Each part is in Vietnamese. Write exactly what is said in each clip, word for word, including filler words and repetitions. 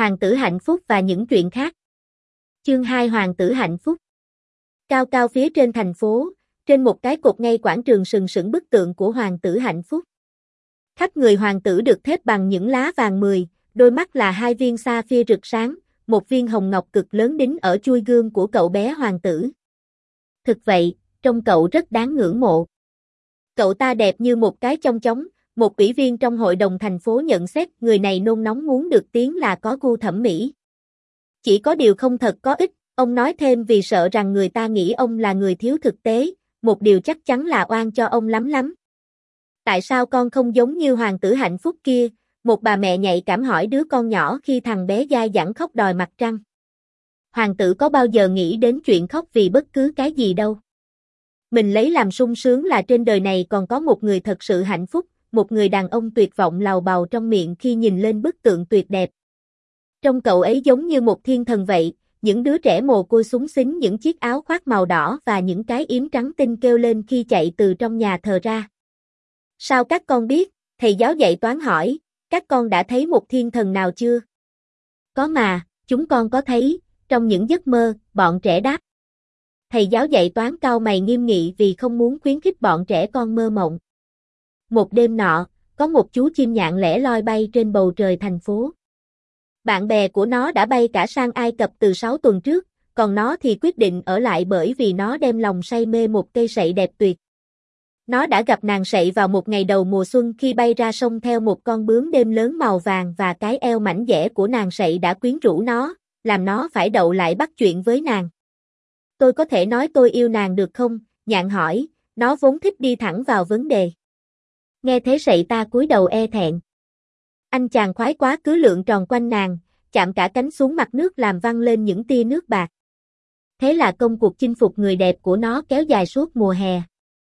Hoàng tử hạnh phúc và những chuyện khác. Chương hai Hoàng tử hạnh phúc. Cao cao phía trên thành phố, trên một cái cột ngay quảng trường sừng sững bức tượng của hoàng tử hạnh phúc. Khắp người hoàng tử được thép bằng những lá vàng mười, đôi mắt là hai viên sapphire rực sáng, một viên hồng ngọc cực lớn đính ở chuôi gương của cậu bé hoàng tử. Thực vậy, trông cậu rất đáng ngưỡng mộ. Cậu ta đẹp như một cái chong chóng, một ủy viên trong hội đồng thành phố nhận xét người này nôn nóng muốn được tiếng là có gu thẩm mỹ. Chỉ có điều không thật có ích, ông nói thêm vì sợ rằng người ta nghĩ ông là người thiếu thực tế, một điều chắc chắn là oan cho ông lắm lắm. Tại sao con không giống như hoàng tử hạnh phúc kia? Một bà mẹ nhạy cảm hỏi đứa con nhỏ khi thằng bé dai dẳng khóc đòi mặt trăng. Hoàng tử có bao giờ nghĩ đến chuyện khóc vì bất cứ cái gì đâu. Mình lấy làm sung sướng là trên đời này còn có một người thật sự hạnh phúc, một người đàn ông tuyệt vọng lào bào trong miệng khi nhìn lên bức tượng tuyệt đẹp. Trông cậu ấy giống như một thiên thần vậy, những đứa trẻ mồ côi xúng xính những chiếc áo khoác màu đỏ và những cái yếm trắng tinh kêu lên khi chạy từ trong nhà thờ ra. Sao các con biết? Thầy giáo dạy toán hỏi, các con đã thấy một thiên thần nào chưa? Có mà, chúng con có thấy, trong những giấc mơ, bọn trẻ đáp. Thầy giáo dạy toán cau mày nghiêm nghị vì không muốn khuyến khích bọn trẻ con mơ mộng. Một đêm nọ, có một chú chim nhạn lẻ loi bay trên bầu trời thành phố. Bạn bè của nó đã bay cả sang Ai Cập từ sáu tuần trước, còn nó thì quyết định ở lại bởi vì nó đem lòng say mê một cây sậy đẹp tuyệt. Nó đã gặp nàng sậy vào một ngày đầu mùa xuân khi bay ra sông theo một con bướm đêm lớn màu vàng và cái eo mảnh dẻ của nàng sậy đã quyến rũ nó, làm nó phải đậu lại bắt chuyện với nàng. Tôi có thể nói tôi yêu nàng được không? Nhạn hỏi, nó vốn thích đi thẳng vào vấn đề. Nghe thế sậy ta cúi đầu e thẹn. Anh chàng khoái quá cứ lượn tròn quanh nàng, chạm cả cánh xuống mặt nước làm văng lên những tia nước bạc. Thế là công cuộc chinh phục người đẹp của nó kéo dài suốt mùa hè.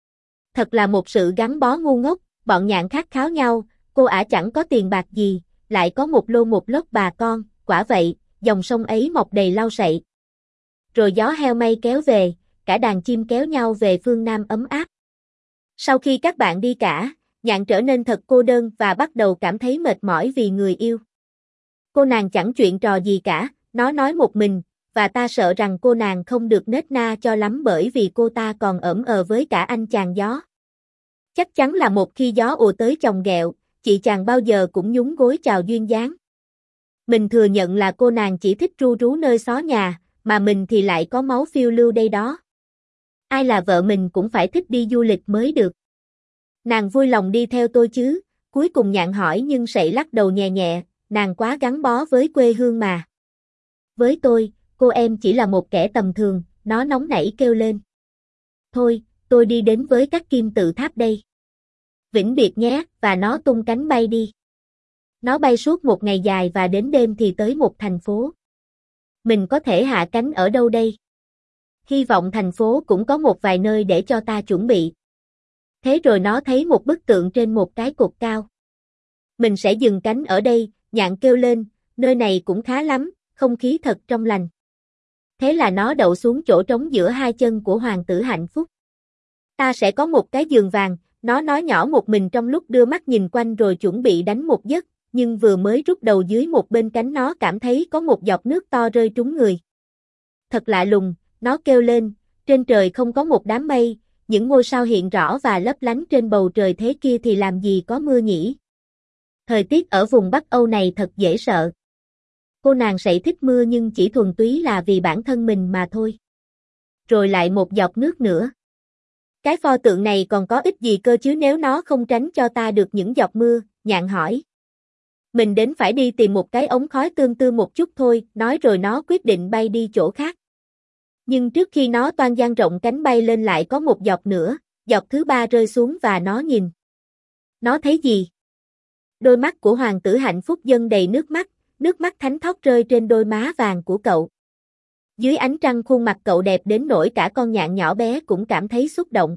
Thật là một sự gắn bó ngu ngốc, bọn nhạn khát kháo nhau, cô ả chẳng có tiền bạc gì, lại có một lô một lốc bà con, quả vậy, dòng sông ấy mọc đầy lau sậy. Rồi gió heo mây kéo về, cả đàn chim kéo nhau về phương Nam ấm áp. Sau khi các bạn đi cả, nhạn trở nên thật cô đơn và bắt đầu cảm thấy mệt mỏi vì người yêu. Cô nàng chẳng chuyện trò gì cả, nó nói một mình, và ta sợ rằng cô nàng không được nết na cho lắm bởi vì cô ta còn ỡm ờ với cả anh chàng gió. Chắc chắn là một khi gió ùa tới chồng ghẹo, chị chàng bao giờ cũng nhún gối chào duyên dáng. Mình thừa nhận là cô nàng chỉ thích ru rú nơi xó nhà, mà mình thì lại có máu phiêu lưu đây đó. Ai là vợ mình cũng phải thích đi du lịch mới được. Nàng vui lòng đi theo tôi chứ? Cuối cùng nhạn hỏi nhưng sậy lắc đầu nhẹ nhẹ, nàng quá gắn bó với quê hương mà. Với tôi, cô em chỉ là một kẻ tầm thường, nó nóng nảy kêu lên. Thôi, tôi đi đến với các kim tự tháp đây. Vĩnh biệt nhé, và nó tung cánh bay đi. Nó bay suốt một ngày dài và đến đêm thì tới một thành phố. Mình có thể hạ cánh ở đâu đây? Hy vọng thành phố cũng có một vài nơi để cho ta chuẩn bị. Thế rồi nó thấy một bức tượng trên một cái cột cao. Mình sẽ dừng cánh ở đây, nhạn kêu lên, nơi này cũng khá lắm, không khí thật trong lành. Thế là nó đậu xuống chỗ trống giữa hai chân của hoàng tử hạnh phúc. Ta sẽ có một cái giường vàng, nó nói nhỏ một mình trong lúc đưa mắt nhìn quanh rồi chuẩn bị đánh một giấc, nhưng vừa mới rút đầu dưới một bên cánh nó cảm thấy có một giọt nước to rơi trúng người. Thật lạ lùng, nó kêu lên, trên trời không có một đám mây, những ngôi sao hiện rõ và lấp lánh trên bầu trời thế kia thì làm gì có mưa nhỉ? Thời tiết ở vùng Bắc Âu này thật dễ sợ. Cô nàng sậy thích mưa nhưng chỉ thuần túy là vì bản thân mình mà thôi. Rồi lại một giọt nước nữa. Cái pho tượng này còn có ích gì cơ chứ nếu nó không tránh cho ta được những giọt mưa, nhạn hỏi. Mình đến phải đi tìm một cái ống khói tương tư một chút thôi, nói rồi nó quyết định bay đi chỗ khác. Nhưng trước khi nó toan dang rộng cánh bay lên lại có một giọt nữa, giọt thứ ba rơi xuống và nó nhìn. Nó thấy gì? Đôi mắt của hoàng tử hạnh phúc dâng đầy nước mắt, nước mắt thánh thót rơi trên đôi má vàng của cậu. Dưới ánh trăng khuôn mặt cậu đẹp đến nỗi cả con nhạn nhỏ bé cũng cảm thấy xúc động.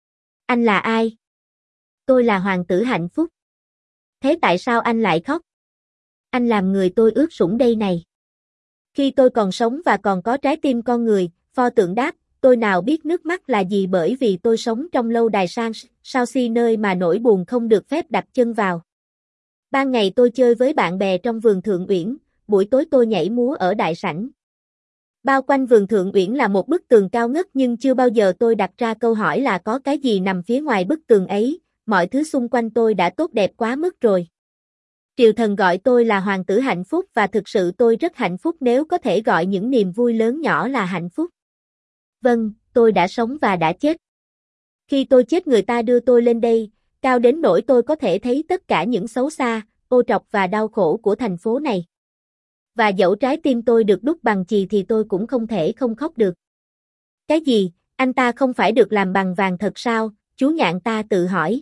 Anh là ai? Tôi là hoàng tử hạnh phúc. Thế tại sao anh lại khóc? Anh làm người tôi ướt sũng đây này. Khi tôi còn sống và còn có trái tim con người, pho tượng đáp, tôi nào biết nước mắt là gì bởi vì tôi sống trong lâu đài sang sao si nơi mà nỗi buồn không được phép đặt chân vào. Ban ngày tôi chơi với bạn bè trong vườn Thượng Uyển, buổi tối tôi nhảy múa ở đại sảnh. Bao quanh vườn Thượng Uyển là một bức tường cao ngất nhưng chưa bao giờ tôi đặt ra câu hỏi là có cái gì nằm phía ngoài bức tường ấy, mọi thứ xung quanh tôi đã tốt đẹp quá mức rồi. Triều thần gọi tôi là hoàng tử hạnh phúc và thực sự tôi rất hạnh phúc nếu có thể gọi những niềm vui lớn nhỏ là hạnh phúc. Vâng, tôi đã sống và đã chết. Khi tôi chết người ta đưa tôi lên đây, cao đến nỗi tôi có thể thấy tất cả những xấu xa, ô trọc và đau khổ của thành phố này. Và dẫu trái tim tôi được đúc bằng chì thì tôi cũng không thể không khóc được. Cái gì, anh ta không phải được làm bằng vàng thật sao, chú nhạn ta tự hỏi.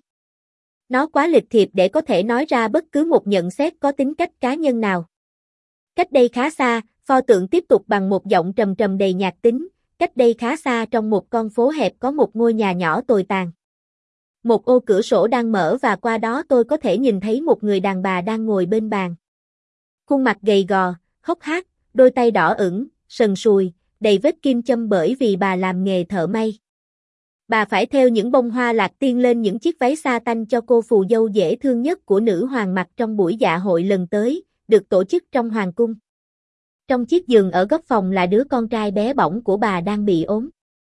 Nó quá lịch thiệp để có thể nói ra bất cứ một nhận xét có tính cách cá nhân nào. Cách đây khá xa, pho tượng tiếp tục bằng một giọng trầm trầm đầy nhạc tính, cách đây khá xa trong một con phố hẹp có một ngôi nhà nhỏ tồi tàn. Một ô cửa sổ đang mở và qua đó tôi có thể nhìn thấy một người đàn bà đang ngồi bên bàn. Khuôn mặt gầy gò, hốc hác, đôi tay đỏ ửng, sần sùi, đầy vết kim châm bởi vì bà làm nghề thợ may. Bà phải thêu những bông hoa lạc tiên lên những chiếc váy sa tanh cho cô phù dâu dễ thương nhất của nữ hoàng mặc trong buổi dạ hội lần tới, được tổ chức trong hoàng cung. Trong chiếc giường ở góc phòng là đứa con trai bé bỏng của bà đang bị ốm.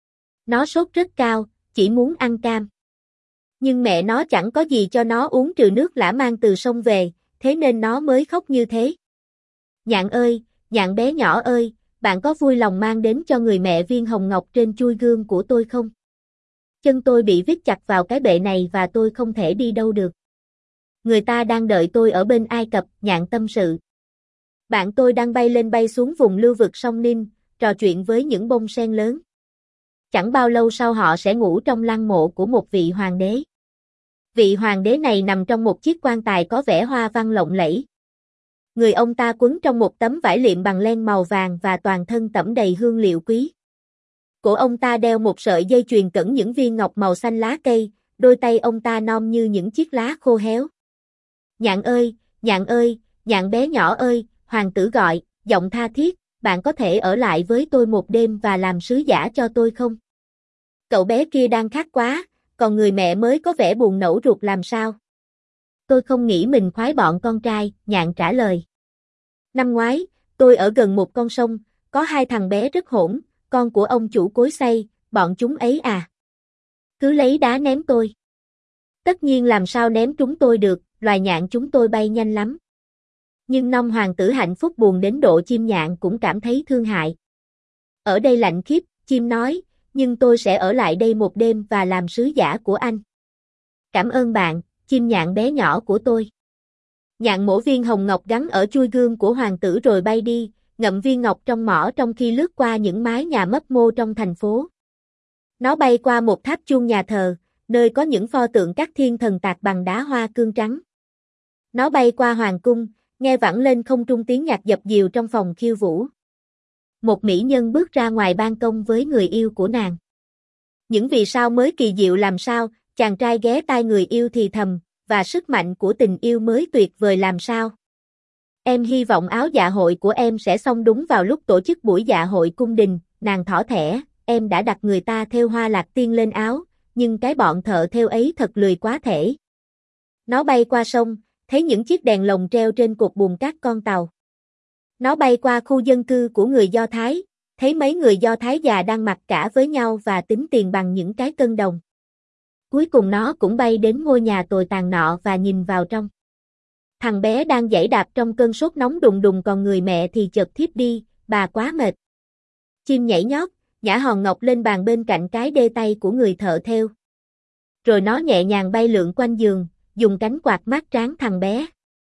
Nó sốt rất cao, chỉ muốn ăn cam. Nhưng mẹ nó chẳng có gì cho nó uống trừ nước lã mang từ sông về, thế nên nó mới khóc như thế. Nhạn ơi, Nhạn bé nhỏ ơi, bạn có vui lòng mang đến cho người mẹ viên hồng ngọc trên chui gương của tôi không? Chân tôi bị vít chặt vào cái bệ này và tôi không thể đi đâu được. Người ta đang đợi tôi ở bên Ai Cập, Nhạn tâm sự. Bạn tôi đang bay lên bay xuống vùng lưu vực sông Ninh, trò chuyện với những bông sen lớn. Chẳng bao lâu sau họ sẽ ngủ trong lăng mộ của một vị hoàng đế. Vị hoàng đế này nằm trong một chiếc quan tài có vẻ hoa văn lộng lẫy. Người ông ta quấn trong một tấm vải liệm bằng len màu vàng và toàn thân tẩm đầy hương liệu quý. Cổ ông ta đeo một sợi dây chuyền cẩn những viên ngọc màu xanh lá cây, đôi tay ông ta non như những chiếc lá khô héo. Nhạn ơi, Nhạn ơi, Nhạn bé nhỏ ơi, hoàng tử gọi, giọng tha thiết, bạn có thể ở lại với tôi một đêm và làm sứ giả cho tôi không? Cậu bé kia đang khát quá, còn người mẹ mới có vẻ buồn nẫu ruột làm sao? Tôi không nghĩ mình khoái bọn con trai, Nhạn trả lời. Năm ngoái, tôi ở gần một con sông, có hai thằng bé rất hỗn, con của ông chủ cối xay, bọn chúng ấy à. Cứ lấy đá ném tôi. Tất nhiên làm sao ném chúng tôi được, loài nhạn chúng tôi bay nhanh lắm. Nhưng nông hoàng tử hạnh phúc buồn đến độ chim nhạn cũng cảm thấy thương hại. Ở đây lạnh khiếp, chim nói, nhưng tôi sẽ ở lại đây một đêm và làm sứ giả của anh. Cảm ơn bạn, chim nhạn bé nhỏ của tôi. Nhạn mổ viên hồng ngọc gắn ở chui gương của hoàng tử rồi bay đi, ngậm viên ngọc trong mỏ trong khi lướt qua những mái nhà mấp mô trong thành phố. Nó bay qua một tháp chuông nhà thờ, nơi có những pho tượng các thiên thần tạc bằng đá hoa cương trắng. Nó bay qua hoàng cung, nghe vẳng lên không trung tiếng nhạc dập dìu trong phòng khiêu vũ. Một mỹ nhân bước ra ngoài ban công với người yêu của nàng. Những vì sao mới kỳ diệu làm sao, chàng trai ghé tai người yêu thì thầm, và sức mạnh của tình yêu mới tuyệt vời làm sao. Em hy vọng áo dạ hội của em sẽ xong đúng vào lúc tổ chức buổi dạ hội cung đình, nàng thỏ thẻ, em đã đặt người ta thêu hoa lạc tiên lên áo, nhưng cái bọn thợ thêu ấy thật lười quá thể. Nó bay qua sông, thấy những chiếc đèn lồng treo trên cột buồm các con tàu. Nó bay qua khu dân cư của người Do Thái, thấy mấy người Do Thái già đang mặc cả với nhau và tính tiền bằng những cái cân đồng. Cuối cùng nó cũng bay đến ngôi nhà tồi tàn nọ và nhìn vào trong. Thằng bé đang giãy đạp trong cơn sốt nóng đùng đùng còn người mẹ thì chợt thiếp đi, bà quá mệt. Chim nhảy nhót, nhả hòn ngọc lên bàn bên cạnh cái đê tay của người thợ thêu. Rồi nó nhẹ nhàng bay lượn quanh giường, dùng cánh quạt mát trán thằng bé.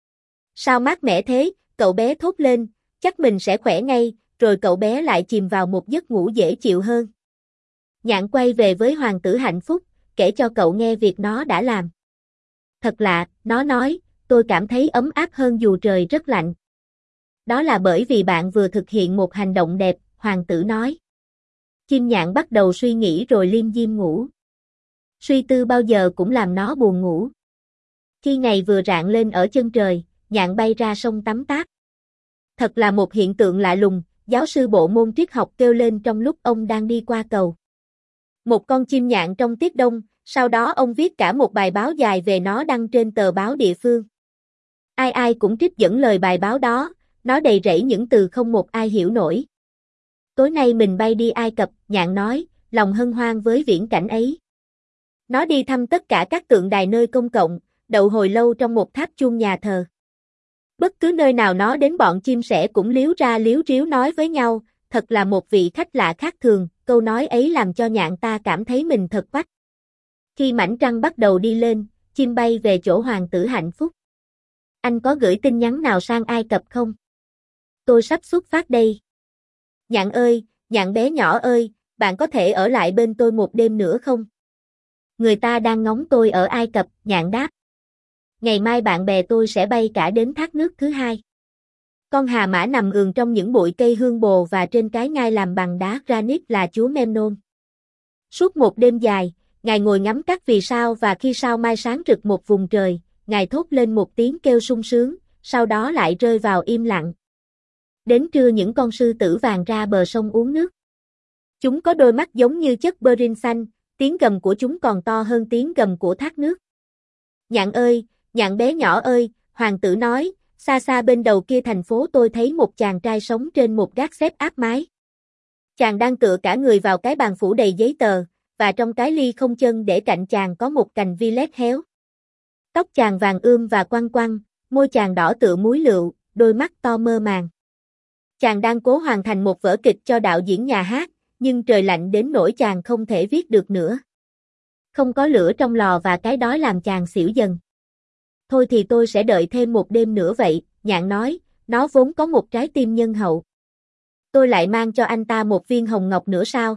Sao mát mẻ thế, cậu bé thốt lên, chắc mình sẽ khỏe ngay, rồi cậu bé lại chìm vào một giấc ngủ dễ chịu hơn. Nhạn quay về với hoàng tử hạnh phúc, kể cho cậu nghe việc nó đã làm. Thật lạ, nó nói, tôi cảm thấy ấm áp hơn dù trời rất lạnh. Đó là bởi vì bạn vừa thực hiện một hành động đẹp, hoàng tử nói. Chim nhạn bắt đầu suy nghĩ rồi liêm diêm ngủ. Suy tư bao giờ cũng làm nó buồn ngủ. Khi ngày vừa rạng lên ở chân trời, nhạn bay ra sông tắm táp. Thật là một hiện tượng lạ lùng, giáo sư bộ môn triết học kêu lên trong lúc ông đang đi qua cầu. Một con chim nhạn trong tiết đông, sau đó ông viết cả một bài báo dài về nó đăng trên tờ báo địa phương. Ai ai cũng trích dẫn lời bài báo đó, nó đầy rẫy những từ không một ai hiểu nổi. Tối nay mình bay đi Ai Cập, Nhạn nói, lòng hân hoan với viễn cảnh ấy. Nó đi thăm tất cả các tượng đài nơi công cộng, đậu hồi lâu trong một tháp chuông nhà thờ. Bất cứ nơi nào nó đến bọn chim sẻ cũng líu ra líu ríu nói với nhau, thật là một vị khách lạ khác thường, câu nói ấy làm cho Nhạn ta cảm thấy mình thật quách. Khi mảnh trăng bắt đầu đi lên, chim bay về chỗ hoàng tử hạnh phúc. Anh có gửi tin nhắn nào sang Ai Cập không? Tôi sắp xuất phát đây. Nhạn ơi, Nhạn bé nhỏ ơi, bạn có thể ở lại bên tôi một đêm nữa không? Người ta đang ngóng tôi ở Ai Cập, Nhạn đáp. Ngày mai bạn bè tôi sẽ bay cả đến thác nước thứ hai. Con hà mã nằm ườn trong những bụi cây hương bồ và trên cái ngai làm bằng đá granite là chúa Memnon. Suốt một đêm dài, Ngài ngồi ngắm các vì sao và khi sao mai sáng rực một vùng trời, Ngài thốt lên một tiếng kêu sung sướng, sau đó lại rơi vào im lặng. Đến trưa những con sư tử vàng ra bờ sông uống nước. Chúng có đôi mắt giống như chất berin xanh, tiếng gầm của chúng còn to hơn tiếng gầm của thác nước. Nhạn ơi, Nhạn bé nhỏ ơi, hoàng tử nói, xa xa bên đầu kia thành phố tôi thấy một chàng trai sống trên một gác xếp áp mái. Chàng đang tựa cả người vào cái bàn phủ đầy giấy tờ, và trong cái ly không chân để cạnh chàng có một cành violet héo. Tóc chàng vàng ươm và quăn quăn, môi chàng đỏ tựa muối lựu, đôi mắt to mơ màng. Chàng đang cố hoàn thành một vở kịch cho đạo diễn nhà hát, nhưng trời lạnh đến nỗi chàng không thể viết được nữa. Không có lửa trong lò và cái đói làm chàng xỉu dần. Thôi thì tôi sẽ đợi thêm một đêm nữa vậy, Nhạn nói, nó vốn có một trái tim nhân hậu. Tôi lại mang cho anh ta một viên hồng ngọc nữa sao?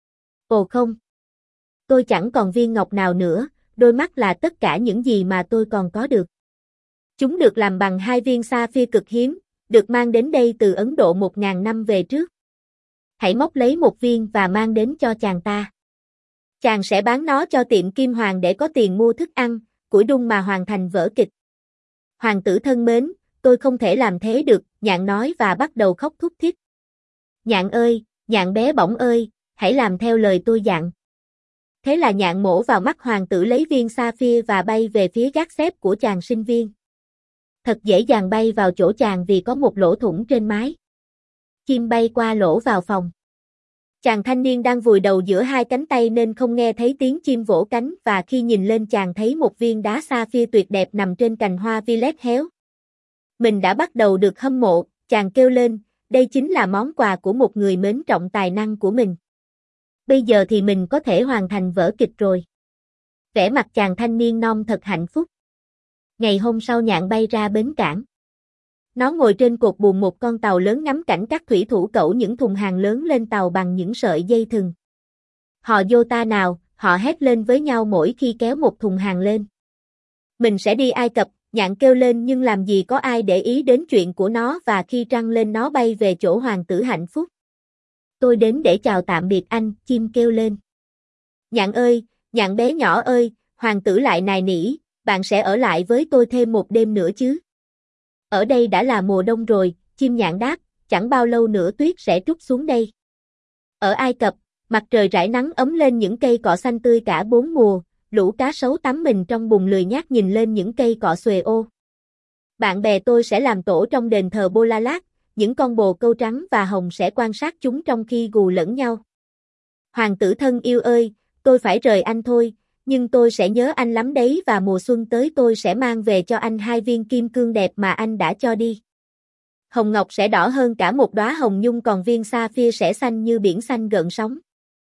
Ồ không. Tôi chẳng còn viên ngọc nào nữa, đôi mắt là tất cả những gì mà tôi còn có được. Chúng được làm bằng hai viên sapphire cực hiếm, được mang đến đây từ Ấn Độ một ngàn năm về trước. Hãy móc lấy một viên và mang đến cho chàng ta. Chàng sẽ bán nó cho tiệm kim hoàng để có tiền mua thức ăn, củi đun mà hoàn thành vở kịch. Hoàng tử thân mến, tôi không thể làm thế được, Nhạn nói và bắt đầu khóc thút thít. Nhạn ơi, Nhạn bé bỏng ơi, hãy làm theo lời tôi dặn. Thế là Nhạn mổ vào mắt hoàng tử lấy viên sapphire và bay về phía gác xếp của chàng sinh viên. Thật dễ dàng bay vào chỗ chàng vì có một lỗ thủng trên mái. Chim bay qua lỗ vào phòng. Chàng thanh niên đang vùi đầu giữa hai cánh tay nên không nghe thấy tiếng chim vỗ cánh và khi nhìn lên chàng thấy một viên đá sapphire tuyệt đẹp nằm trên cành hoa violet héo. Mình đã bắt đầu được hâm mộ, chàng kêu lên, đây chính là món quà của một người mến trọng tài năng của mình. Bây giờ thì mình có thể hoàn thành vở kịch rồi. Vẻ mặt chàng thanh niên non thật hạnh phúc. Ngày hôm sau Nhạn bay ra bến cảng. Nó ngồi trên cột buồm một con tàu lớn ngắm cảnh các thủy thủ cẩu những thùng hàng lớn lên tàu bằng những sợi dây thừng. Họ vô ta nào, họ hét lên với nhau mỗi khi kéo một thùng hàng lên. Mình sẽ đi Ai Cập, Nhạn kêu lên nhưng làm gì có ai để ý đến chuyện của nó và khi trăng lên nó bay về chỗ hoàng tử hạnh phúc. Tôi đến để chào tạm biệt anh, chim kêu lên. Nhạn ơi, Nhạn bé nhỏ ơi, hoàng tử lại nài nỉ, bạn sẽ ở lại với tôi thêm một đêm nữa chứ? Ở đây đã là mùa đông rồi, chim Nhạn đáp, chẳng bao lâu nữa tuyết sẽ trút xuống đây. Ở Ai Cập, mặt trời rải nắng ấm lên những cây cọ xanh tươi cả bốn mùa, lũ cá sấu tắm mình trong bùn lười nhác nhìn lên những cây cọ xuề ô. Bạn bè tôi sẽ làm tổ trong đền thờ Bolalat, những con bồ câu trắng và hồng sẽ quan sát chúng trong khi gù lẫn nhau. Hoàng tử thân yêu ơi, tôi phải rời anh thôi, nhưng tôi sẽ nhớ anh lắm đấy và mùa xuân tới tôi sẽ mang về cho anh hai viên kim cương đẹp mà anh đã cho đi. Hồng ngọc sẽ đỏ hơn cả một đóa hồng nhung còn viên sapphire sẽ xanh như biển xanh gợn sóng.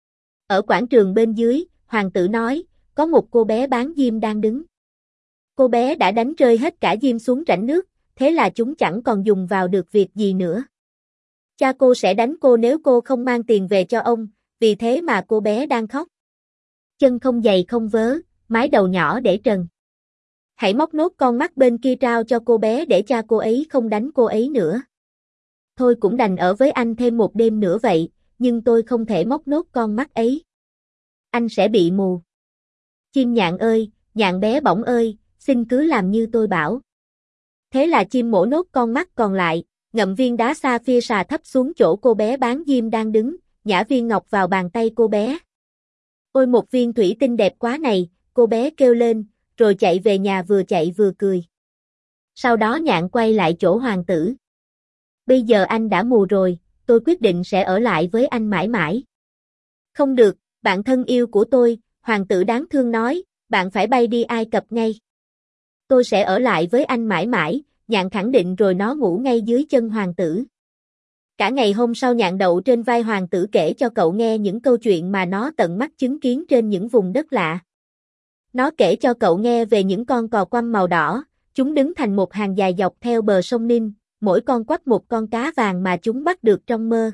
Ở quảng trường bên dưới, hoàng tử nói, có một cô bé bán diêm đang đứng. Cô bé đã đánh rơi hết cả diêm xuống rãnh nước, thế là chúng chẳng còn dùng vào được việc gì nữa. Cha cô sẽ đánh cô nếu cô không mang tiền về cho ông, vì thế mà cô bé đang khóc. Chân không giày không vớ, mái đầu nhỏ để trần. Hãy móc nốt con mắt bên kia trao cho cô bé để cha cô ấy không đánh cô ấy nữa. Thôi cũng đành ở với anh thêm một đêm nữa vậy, nhưng tôi không thể móc nốt con mắt ấy. Anh sẽ bị mù. Chim Nhạn ơi, Nhạn bé bỏng ơi, xin cứ làm như tôi bảo. Thế là chim mổ nốt con mắt còn lại, ngậm viên đá sapphire xà thấp xuống chỗ cô bé bán diêm đang đứng, nhả viên ngọc vào bàn tay cô bé. Ôi một viên thủy tinh đẹp quá này, cô bé kêu lên, rồi chạy về nhà vừa chạy vừa cười. Sau đó Nhạn quay lại chỗ hoàng tử. Bây giờ anh đã mù rồi, tôi quyết định sẽ ở lại với anh mãi mãi. Không được, bạn thân yêu của tôi, hoàng tử đáng thương nói, bạn phải bay đi Ai Cập ngay. Tôi sẽ ở lại với anh mãi mãi, Nhạn khẳng định rồi nó ngủ ngay dưới chân hoàng tử. Cả ngày hôm sau Nhạn đậu trên vai hoàng tử kể cho cậu nghe những câu chuyện mà nó tận mắt chứng kiến trên những vùng đất lạ. Nó kể cho cậu nghe về những con cò quăm màu đỏ, chúng đứng thành một hàng dài dọc theo bờ sông Nin, mỗi con quắp một con cá vàng mà chúng bắt được trong mơ.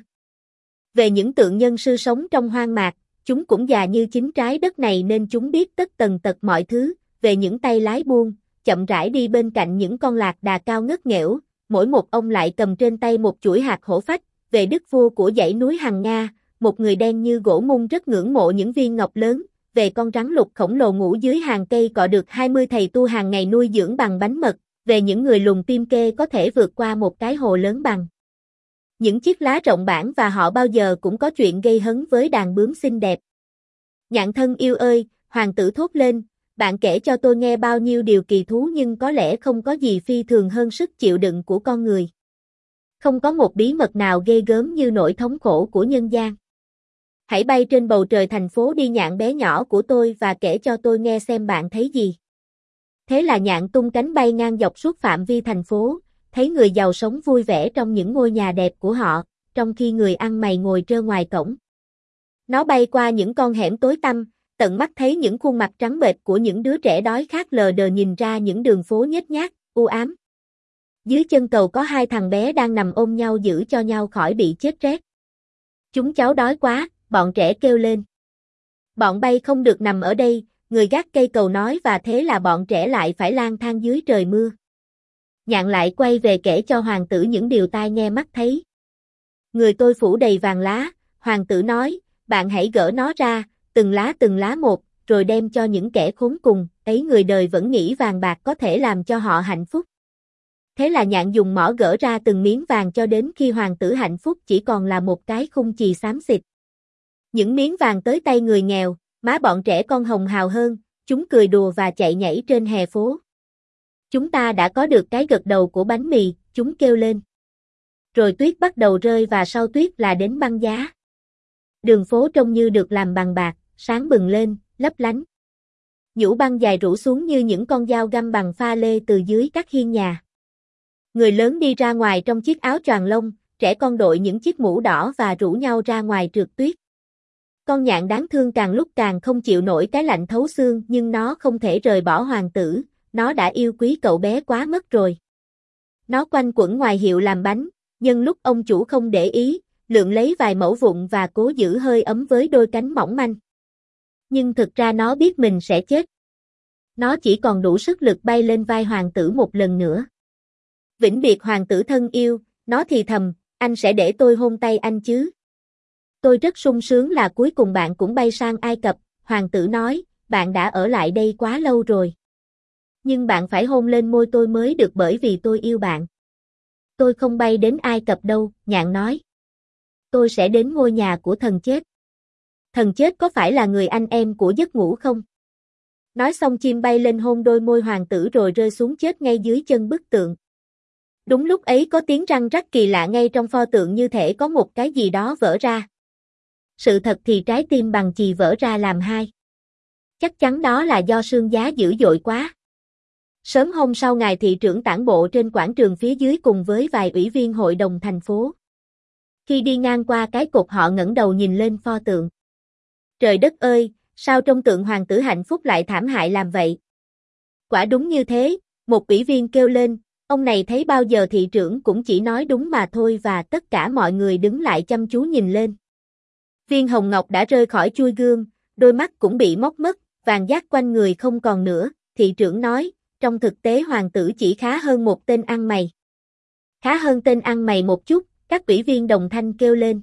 Về những tượng nhân sư sống trong hoang mạc, chúng cũng già như chính trái đất này nên chúng biết tất tần tật mọi thứ, về những tay lái buôn, chậm rãi đi bên cạnh những con lạc đà cao ngất nghẽo, mỗi một ông lại cầm trên tay một chuỗi hạt hổ phách, về đức vua của dãy núi Hằng Nga, một người đen như gỗ mung rất ngưỡng mộ những viên ngọc lớn, về con rắn lục khổng lồ ngủ dưới hàng cây cọ được hai mươi thầy tu hàng ngày nuôi dưỡng bằng bánh mật, về những người lùn tim kê có thể vượt qua một cái hồ lớn bằng những chiếc lá rộng bản và họ bao giờ cũng có chuyện gây hấn với đàn bướm xinh đẹp. Nhạn thân yêu ơi, hoàng tử thốt lên, bạn kể cho tôi nghe bao nhiêu điều kỳ thú nhưng có lẽ không có gì phi thường hơn sức chịu đựng của con người. Không có một bí mật nào ghê gớm như nỗi thống khổ của nhân gian. Hãy bay trên bầu trời thành phố đi Nhạn bé nhỏ của tôi và kể cho tôi nghe xem bạn thấy gì. Thế là Nhạn tung cánh bay ngang dọc suốt phạm vi thành phố, thấy người giàu sống vui vẻ trong những ngôi nhà đẹp của họ, trong khi người ăn mày ngồi trơ ngoài cổng. Nó bay qua những con hẻm tối tăm, tận mắt thấy những khuôn mặt trắng bệch của những đứa trẻ đói khát lờ đờ nhìn ra những đường phố nhếch nhác, u ám. Dưới chân cầu có hai thằng bé đang nằm ôm nhau giữ cho nhau khỏi bị chết rét. Chúng cháu đói quá, bọn trẻ kêu lên. Bọn bay không được nằm ở đây, người gác cây cầu nói và thế là bọn trẻ lại phải lang thang dưới trời mưa. Nhạn lại quay về kể cho hoàng tử những điều tai nghe mắt thấy. Người tôi phủ đầy vàng lá, hoàng tử nói, bạn hãy gỡ nó ra, từng lá từng lá một, rồi đem cho những kẻ khốn cùng, ấy người đời vẫn nghĩ vàng bạc có thể làm cho họ hạnh phúc. Thế là Nhạn dùng mỏ gỡ ra từng miếng vàng cho đến khi hoàng tử hạnh phúc chỉ còn là một cái khung chì xám xịt. Những miếng vàng tới tay người nghèo, má bọn trẻ con hồng hào hơn, chúng cười đùa và chạy nhảy trên hè phố. Chúng ta đã có được cái gật đầu của bánh mì, chúng kêu lên. Rồi tuyết bắt đầu rơi và sau tuyết là đến băng giá. Đường phố trông như được làm bằng bạc, sáng bừng lên, lấp lánh. Nhũ băng dài rủ xuống như những con dao găm bằng pha lê từ dưới các hiên nhà. Người lớn đi ra ngoài trong chiếc áo choàng lông, trẻ con đội những chiếc mũ đỏ và rủ nhau ra ngoài trượt tuyết. Con Nhạn đáng thương càng lúc càng không chịu nổi cái lạnh thấu xương nhưng nó không thể rời bỏ hoàng tử, nó đã yêu quý cậu bé quá mất rồi. Nó quanh quẩn ngoài hiệu làm bánh, nhân lúc ông chủ không để ý, lượn lấy vài mẩu vụn và cố giữ hơi ấm với đôi cánh mỏng manh. Nhưng thực ra nó biết mình sẽ chết. Nó chỉ còn đủ sức lực bay lên vai hoàng tử một lần nữa. Vĩnh biệt hoàng tử thân yêu, nó thì thầm, anh sẽ để tôi hôn tay anh chứ? Tôi rất sung sướng là cuối cùng bạn cũng bay sang Ai Cập, hoàng tử nói, bạn đã ở lại đây quá lâu rồi. Nhưng bạn phải hôn lên môi tôi mới được bởi vì tôi yêu bạn. Tôi không bay đến Ai Cập đâu, Nhạn nói. Tôi sẽ đến ngôi nhà của thần chết. Thần chết có phải là người anh em của giấc ngủ không? Nói xong chim bay lên hôn đôi môi hoàng tử rồi rơi xuống chết ngay dưới chân bức tượng. Đúng lúc ấy có tiếng răng rắc kỳ lạ ngay trong pho tượng như thể có một cái gì đó vỡ ra. Sự thật thì trái tim bằng chì vỡ ra làm hai. Chắc chắn đó là do sương giá dữ dội quá. Sớm hôm sau ngài thị trưởng tản bộ trên quảng trường phía dưới cùng với vài ủy viên hội đồng thành phố. Khi đi ngang qua cái cột họ ngẩng đầu nhìn lên pho tượng. Trời đất ơi, sao trong tượng hoàng tử hạnh phúc lại thảm hại làm vậy? Quả đúng như thế, một ủy viên kêu lên, ông này thấy bao giờ thị trưởng cũng chỉ nói đúng mà thôi và tất cả mọi người đứng lại chăm chú nhìn lên. Viên hồng ngọc đã rơi khỏi chuôi gương, đôi mắt cũng bị móc mất, vàng dát quanh người không còn nữa, thị trưởng nói, trong thực tế hoàng tử chỉ khá hơn một tên ăn mày. Khá hơn tên ăn mày một chút, các ủy viên đồng thanh kêu lên.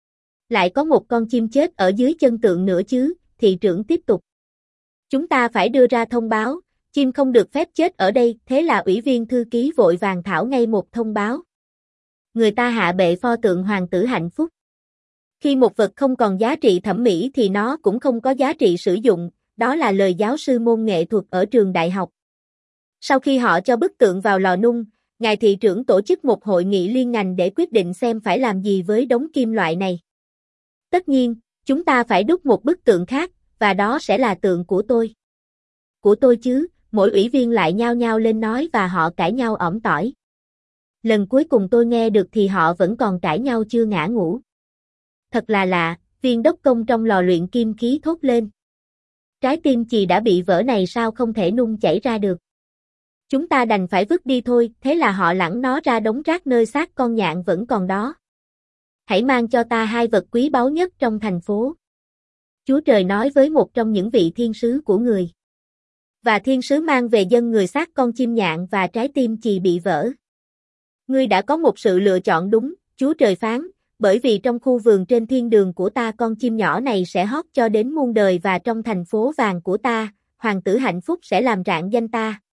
Lại có một con chim chết ở dưới chân tượng nữa chứ, thị trưởng tiếp tục. Chúng ta phải đưa ra thông báo, chim không được phép chết ở đây, thế là ủy viên thư ký vội vàng thảo ngay một thông báo. Người ta hạ bệ pho tượng hoàng tử hạnh phúc. Khi một vật không còn giá trị thẩm mỹ thì nó cũng không có giá trị sử dụng, đó là lời giáo sư môn nghệ thuật ở trường đại học. Sau khi họ cho bức tượng vào lò nung, Ngài thị trưởng tổ chức một hội nghị liên ngành để quyết định xem phải làm gì với đống kim loại này. Tất nhiên, chúng ta phải đúc một bức tượng khác, và đó sẽ là tượng của tôi. Của tôi chứ, mỗi ủy viên lại nhao nhao lên nói và họ cãi nhau ỏm tỏi. Lần cuối cùng tôi nghe được thì họ vẫn còn cãi nhau chưa ngã ngủ. Thật là lạ, viên đốc công trong lò luyện kim khí thốt lên. Trái tim chì đã bị vỡ này sao không thể nung chảy ra được. Chúng ta đành phải vứt đi thôi, thế là họ lẳng nó ra đống rác nơi xác con nhạn vẫn còn đó. Hãy mang cho ta hai vật quý báu nhất trong thành phố. Chúa Trời nói với một trong những vị thiên sứ của người. Và thiên sứ mang về dâng người xác con chim nhạn và trái tim chì bị vỡ. Ngươi đã có một sự lựa chọn đúng, Chúa Trời phán, bởi vì trong khu vườn trên thiên đường của ta con chim nhỏ này sẽ hót cho đến muôn đời và trong thành phố vàng của ta, hoàng tử hạnh phúc sẽ làm rạng danh ta.